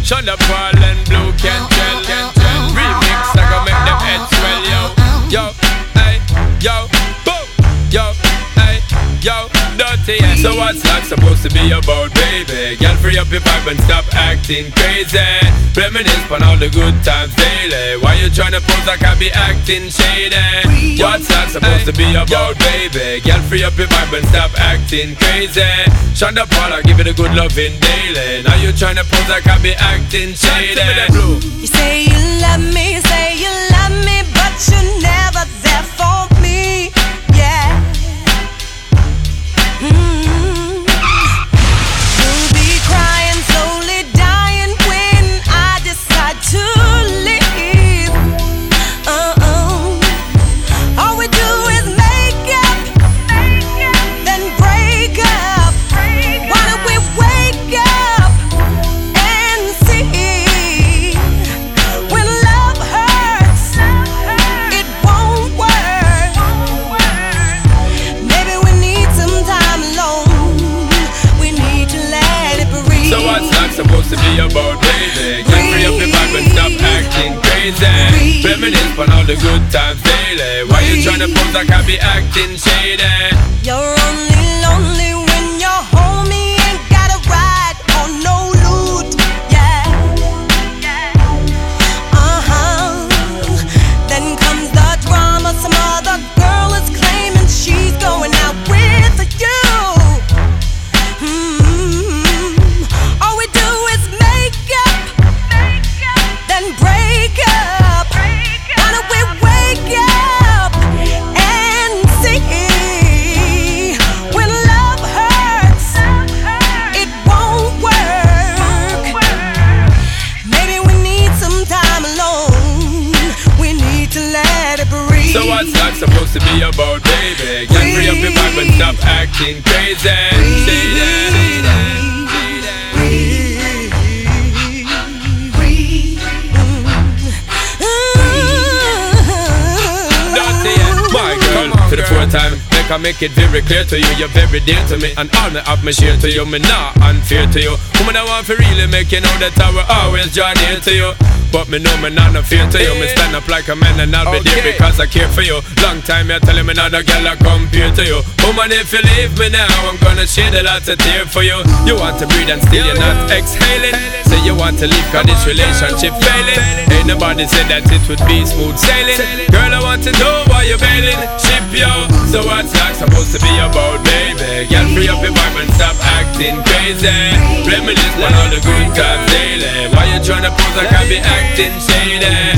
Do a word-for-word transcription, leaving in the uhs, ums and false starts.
Shonda Paul and Blue Cantrell, Cantrell. Remix, I gon' make them heads swell, yo. Yo, hey, yo, boom. Yo, hey, yo, dirty, yeah. So what's life supposed to be about, baby? Girl, free up your vibe and stop acting crazy. Reminisce on all the good times daily. Why you tryna pose like I be acting shady? What's life supposed to be about, baby? Girl, free up your vibe and stop acting crazy. Shonda Paul, I give it a good loving daily. Now you tryna pose like I be acting shady. You say you love me, you say you love me, but you're never there for me. Yeah. Mm-hmm. You'll be crying, slowly dying when I decide to leave. Uh-uh. All we do is make up, then break up. Why don't we wake up and see? When love hurts, it won't work. Maybe we need some time alone. We need to let it breathe. So what's life supposed to be about, baby? Get free up the vibe and stop acting crazy. Reminisce on all the good times daily. Why you tryna pose like I be acting shady? You're only lonely when you're home. You ain't got a ride or no loot. Yeah. Uh-huh. Then comes the drama. Some other girl is claiming she's going out with you. Hmm. All we do is make up, then break up. Why don't we wake up and see? When love hurts, it won't work. Maybe we need some time alone. We need to let it breathe. So what's life supposed to be about, baby? Get free up your vibe and stop acting crazy. Shady. My girl, for the fourth time, make I make it very clear to you, you're very dear to me, and all me have me share to you, me not unfair to you. Woman, I want to really make you know that I will always draw near to you. But me know me not no fear to you. Me stand up like a man and I'll be okay there because I care for you. Long time you're telling me not a girl I compare to you. Woman, if you leave me now, I'm gonna shed a lot of tears for you. You want to breathe and still you're not exhaling. Say you want to leave cause this relationship failing. Ain't nobody said that it would be smooth sailing. Girl, I want to know why you're bailing. Ship yo. So what's life supposed to be about, baby? Girl, free up your vibe and stop acting crazy. Reminisce on all the good times daily. Why you tryna pose like I be acting shady?